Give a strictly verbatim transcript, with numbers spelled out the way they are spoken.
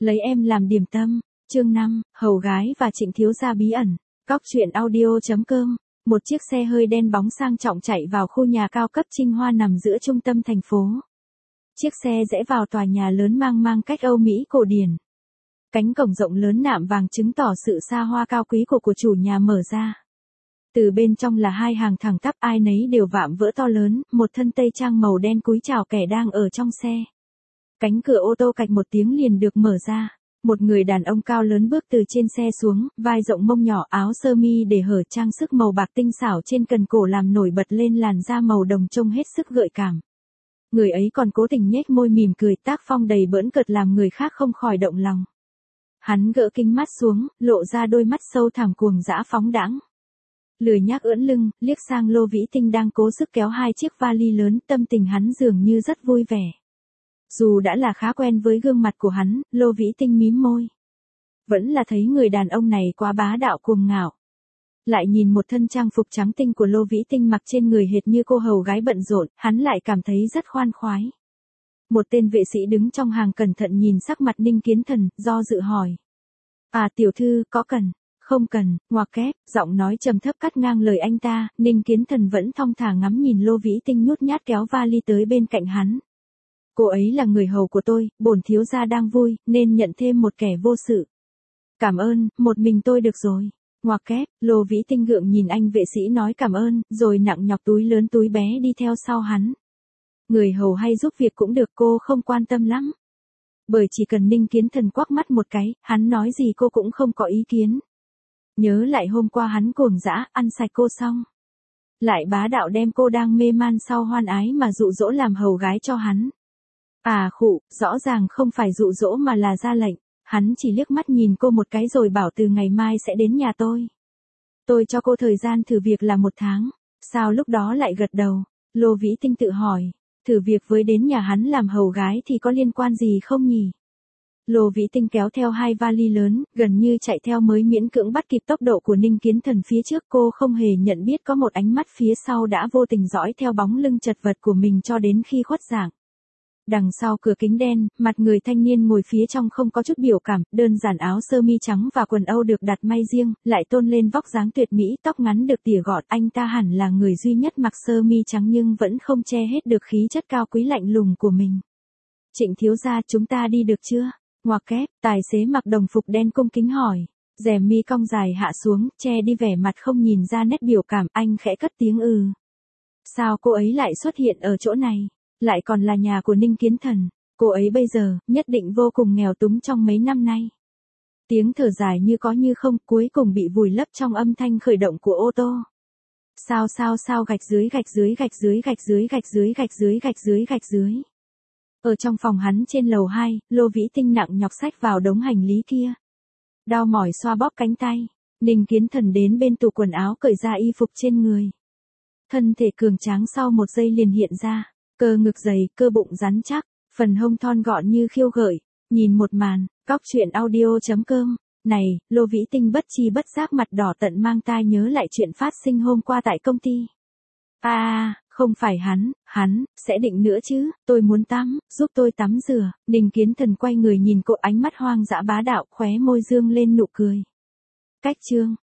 Lấy em làm điểm tâm. Chương năm, hầu gái và Trịnh thiếu gia bí ẩn. Cóc truyện audio.com. Một chiếc xe hơi đen bóng sang trọng chạy vào khu nhà cao cấp Trinh Hoa nằm giữa trung tâm thành phố. Chiếc xe rẽ vào tòa nhà lớn mang mang cách Âu Mỹ cổ điển. Cánh cổng rộng lớn nạm vàng chứng tỏ sự xa hoa cao quý của của chủ nhà mở ra. Từ bên trong là hai hàng thẳng tắp ai nấy đều vạm vỡ to lớn, một thân tây trang màu đen cúi chào kẻ đang ở trong xe. Cánh cửa ô tô cạch một tiếng liền được mở ra. Một người đàn ông cao lớn bước từ trên xe xuống, vai rộng mông nhỏ, áo sơ mi để hở, trang sức màu bạc tinh xảo trên cần cổ làm nổi bật lên làn da màu đồng trông hết sức gợi cảm. Người ấy còn cố tình nhếch môi mỉm cười, tác phong đầy bỡn cợt làm người khác không khỏi động lòng. Hắn gỡ kính mắt xuống, lộ ra đôi mắt sâu thẳm cuồng dã phóng đãng. Lười nhác ưỡn lưng, liếc sang Lô Vĩ Tinh đang cố sức kéo hai chiếc vali lớn, tâm tình hắn dường như rất vui vẻ. Dù đã là khá quen với gương mặt của hắn, Lô Vĩ Tinh mím môi. Vẫn là thấy người đàn ông này quá bá đạo cuồng ngạo. Lại nhìn một thân trang phục trắng tinh của Lô Vĩ Tinh mặc trên người hệt như cô hầu gái bận rộn, hắn lại cảm thấy rất khoan khoái. Một tên vệ sĩ đứng trong hàng cẩn thận nhìn sắc mặt Ninh Kiến Thần, do dự hỏi. À tiểu thư, có cần? Không cần, ngoặc kép, giọng nói trầm thấp cắt ngang lời anh ta, Ninh Kiến Thần vẫn thong thả ngắm nhìn Lô Vĩ Tinh nhút nhát kéo vali tới bên cạnh hắn. Cô ấy là người hầu của tôi, bổn thiếu gia đang vui, nên nhận thêm một kẻ vô sự. Cảm ơn, một mình tôi được rồi. Ngoặc kép, Lô Vĩ Tinh gượng nhìn anh vệ sĩ nói cảm ơn, rồi nặng nhọc túi lớn túi bé đi theo sau hắn. Người hầu hay giúp việc cũng được, cô không quan tâm lắm. Bởi chỉ cần Ninh Kiến Thần quắc mắt một cái, hắn nói gì cô cũng không có ý kiến. Nhớ lại hôm qua hắn cuồng dã, ăn sạch cô xong. Lại bá đạo đem cô đang mê man sau hoan ái mà dụ dỗ làm hầu gái cho hắn. À khụ, rõ ràng không phải dụ dỗ mà là ra lệnh. Hắn chỉ liếc mắt nhìn cô một cái rồi bảo từ ngày mai sẽ đến nhà tôi. Tôi cho cô thời gian thử việc là một tháng. Sao lúc đó lại gật đầu? Lô Vĩ Tinh tự hỏi. Thử việc với đến nhà hắn làm hầu gái thì có liên quan gì không nhỉ? Lô Vĩ Tinh kéo theo hai vali lớn, gần như chạy theo mới miễn cưỡng bắt kịp tốc độ của Ninh Kiến Thần phía trước. Cô không hề nhận biết có một ánh mắt phía sau đã vô tình dõi theo bóng lưng chật vật của mình cho đến khi khuất dạng. Đằng sau cửa kính đen, mặt người thanh niên ngồi phía trong không có chút biểu cảm, đơn giản áo sơ mi trắng và quần âu được đặt may riêng, lại tôn lên vóc dáng tuyệt mỹ, tóc ngắn được tỉa gọn. Anh ta hẳn là người duy nhất mặc sơ mi trắng nhưng vẫn không che hết được khí chất cao quý lạnh lùng của mình. Trịnh thiếu gia, chúng ta đi được chưa? Ngoặc kép, tài xế mặc đồng phục đen cung kính hỏi. Rèm mi cong dài hạ xuống, che đi vẻ mặt không nhìn ra nét biểu cảm, anh khẽ cất tiếng ừ. Sao cô ấy lại xuất hiện ở chỗ này? Lại còn là nhà của Ninh Kiến Thần. Cô ấy bây giờ, nhất định vô cùng nghèo túng trong mấy năm nay. Tiếng thở dài như có như không, cuối cùng bị vùi lấp trong âm thanh khởi động của ô tô. Sao sao sao gạch dưới gạch dưới gạch dưới gạch dưới gạch dưới gạch dưới gạch dưới gạch dưới. Ở trong phòng hắn trên lầu hai, Lô Vĩ Tinh nặng nhọc xách vào đống hành lý kia. Đau mỏi xoa bóp cánh tay. Ninh Kiến Thần đến bên tủ quần áo cởi ra y phục trên người. Thân thể cường tráng sau một giây liền hiện ra. Cơ ngực dày, cơ bụng rắn chắc, phần hông thon gọn như khiêu gợi. Nhìn một màn, cóc truyện audio.com. Này, Lô Vĩ Tinh bất chi bất giác mặt đỏ tận mang tai nhớ lại chuyện phát sinh hôm qua tại công ty. À, không phải hắn, hắn, sẽ định nữa chứ, tôi muốn tắm, giúp tôi tắm rửa. Ninh Kiến Thần quay người nhìn cô, ánh mắt hoang dã bá đạo, khóe môi dương lên nụ cười. Cách chương.